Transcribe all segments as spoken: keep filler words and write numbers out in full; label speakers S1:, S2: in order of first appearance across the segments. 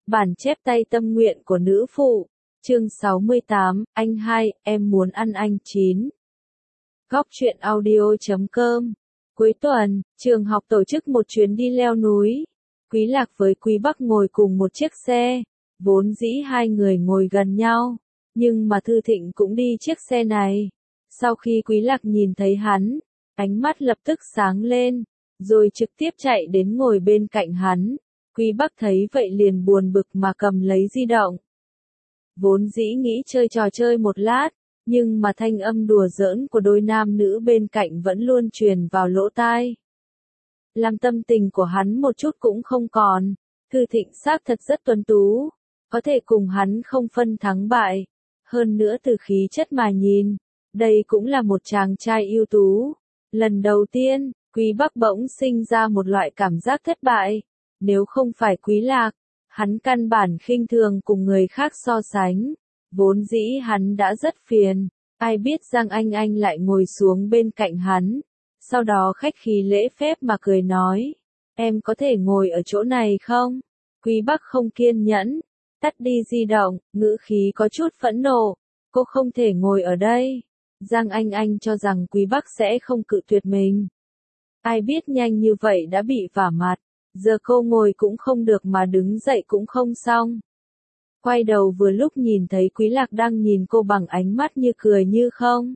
S1: Bản chép tay tâm nguyện của nữ phụ, chương sáu mươi tám, anh hai, em muốn ăn anh chín. Góc truyện audio.com. Cuối tuần, trường học tổ chức một chuyến đi leo núi. Quý Lạc với Quý Bắc ngồi cùng một chiếc xe, vốn dĩ hai người ngồi gần nhau, nhưng mà Thư Thịnh cũng đi chiếc xe này. Sau khi Quý Lạc nhìn thấy hắn, ánh mắt lập tức sáng lên, rồi trực tiếp chạy đến ngồi bên cạnh hắn. Quý Bắc thấy vậy liền buồn bực mà cầm lấy di động. Vốn dĩ nghĩ chơi trò chơi một lát, nhưng mà thanh âm đùa giỡn của đôi nam nữ bên cạnh vẫn luôn truyền vào lỗ tai. Làm tâm tình của hắn một chút cũng không còn. Thư Thịnh xác thật rất tuấn tú, có thể cùng hắn không phân thắng bại. Hơn nữa từ khí chất mà nhìn, đây cũng là một chàng trai ưu tú. Lần đầu tiên, Quý Bắc bỗng sinh ra một loại cảm giác thất bại. Nếu không phải Quý Lạc, hắn căn bản khinh thường cùng người khác so sánh. Vốn dĩ hắn đã rất phiền, ai biết Giang Anh Anh lại ngồi xuống bên cạnh hắn. Sau đó khách khí lễ phép mà cười nói, em có thể ngồi ở chỗ này không? Quý Bắc không kiên nhẫn, tắt đi di động, ngữ khí có chút phẫn nộ, cô không thể ngồi ở đây. Giang Anh Anh cho rằng Quý Bắc sẽ không cự tuyệt mình. Ai biết nhanh như vậy đã bị vả mặt, giờ cô ngồi cũng không được mà đứng dậy cũng không xong. Quay đầu vừa lúc nhìn thấy Quý Lạc đang nhìn cô bằng ánh mắt như cười như không.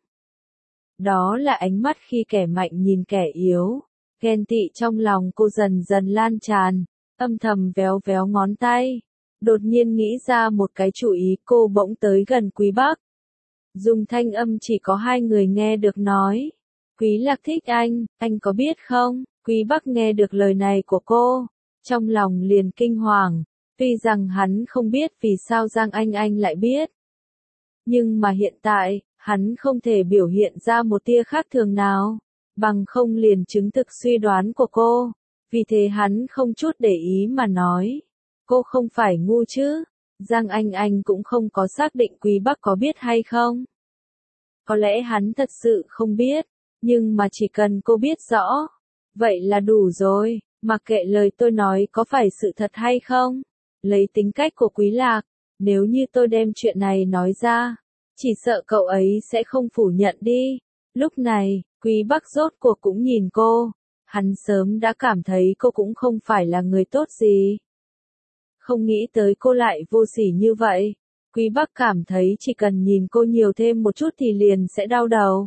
S1: Đó là ánh mắt khi kẻ mạnh nhìn kẻ yếu. Ghen tị trong lòng cô dần dần lan tràn, âm thầm véo véo ngón tay. Đột nhiên nghĩ ra một cái chủ ý, cô bỗng tới gần Quý Bắc. Dùng thanh âm chỉ có hai người nghe được nói. Quý Lạc thích anh, anh có biết không? Quý Bắc nghe được lời này của cô, trong lòng liền kinh hoàng. Tuy rằng hắn không biết vì sao Giang Anh Anh lại biết. Nhưng mà hiện tại, hắn không thể biểu hiện ra một tia khác thường nào, bằng không liền chứng thực suy đoán của cô. Vì thế hắn không chút để ý mà nói, cô không phải ngu chứ. Giang Anh Anh cũng không có xác định Quý Bắc có biết hay không. Có lẽ hắn thật sự không biết, nhưng mà chỉ cần cô biết rõ, vậy là đủ rồi, mặc kệ lời tôi nói có phải sự thật hay không. Lấy tính cách của Quý Lạc, nếu như tôi đem chuyện này nói ra, chỉ sợ cậu ấy sẽ không phủ nhận đi. Lúc này, Quý Bắc rốt cuộc cũng nhìn cô, hắn sớm đã cảm thấy cô cũng không phải là người tốt gì. Không nghĩ tới cô lại vô sỉ như vậy. Quý Bắc cảm thấy chỉ cần nhìn cô nhiều thêm một chút thì liền sẽ đau đầu.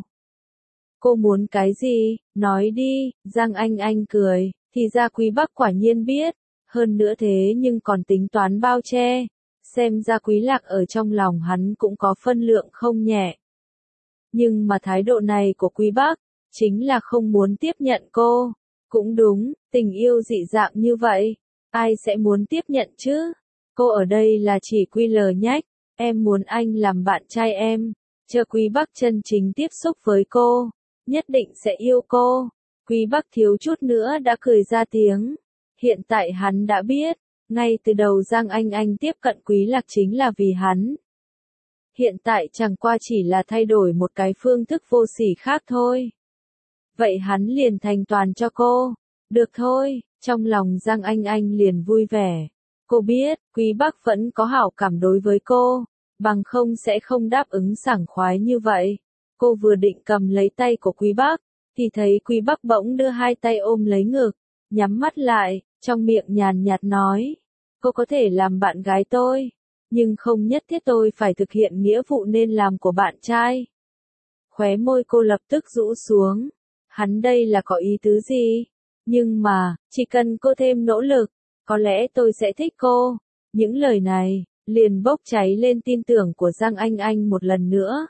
S1: Cô muốn cái gì, nói đi. Giang Anh Anh cười, thì ra Quý Bắc quả nhiên biết. Hơn nữa thế nhưng còn tính toán bao che, xem ra Quý Lạc ở trong lòng hắn cũng có phân lượng không nhẹ. Nhưng mà thái độ này của Quý Bắc, chính là không muốn tiếp nhận cô. Cũng đúng, tình yêu dị dạng như vậy, ai sẽ muốn tiếp nhận chứ? Cô ở đây là chỉ quy lờ nhách, em muốn anh làm bạn trai em, chờ Quý Bắc chân chính tiếp xúc với cô, nhất định sẽ yêu cô. Quý Bắc thiếu chút nữa đã cười ra tiếng. Hiện tại hắn đã biết, ngay từ đầu Giang Anh Anh tiếp cận Quý Lạc chính là vì hắn. Hiện tại chẳng qua chỉ là thay đổi một cái phương thức vô sỉ khác thôi. Vậy hắn liền thành toàn cho cô. Được thôi, trong lòng Giang Anh Anh liền vui vẻ. Cô biết, Quý Bắc vẫn có hảo cảm đối với cô, bằng không sẽ không đáp ứng sảng khoái như vậy. Cô vừa định cầm lấy tay của Quý Bắc, thì thấy Quý Bắc bỗng đưa hai tay ôm lấy ngực, nhắm mắt lại, trong miệng nhàn nhạt nói, cô có thể làm bạn gái tôi, nhưng không nhất thiết tôi phải thực hiện nghĩa vụ nên làm của bạn trai. Khóe môi cô lập tức rũ xuống, hắn đây là có ý tứ gì? Nhưng mà, chỉ cần cô thêm nỗ lực, có lẽ tôi sẽ thích cô. Những lời này, liền bốc cháy lên tin tưởng của Giang Anh Anh một lần nữa.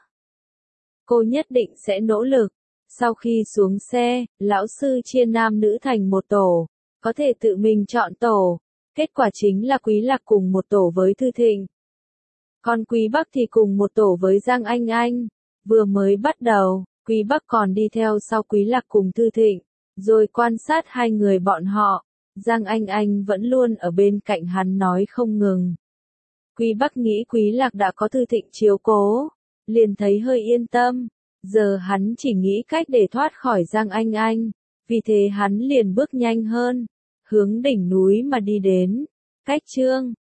S1: Cô nhất định sẽ nỗ lực. Sau khi xuống xe, lão sư chia nam nữ thành một tổ, có thể tự mình chọn tổ. Kết quả chính là Quý Lạc cùng một tổ với Thư Thịnh. Còn Quý Bắc thì cùng một tổ với Giang Anh Anh. Vừa mới bắt đầu, Quý Bắc còn đi theo sau Quý Lạc cùng Thư Thịnh, rồi quan sát hai người bọn họ. Giang Anh Anh vẫn luôn ở bên cạnh hắn nói không ngừng. Quý Bắc nghĩ Quý Lạc đã có Thư Thịnh chiếu cố, liền thấy hơi yên tâm. Giờ hắn chỉ nghĩ cách để thoát khỏi Giang Anh Anh, vì thế hắn liền bước nhanh hơn, hướng đỉnh núi mà đi đến. Cách Trương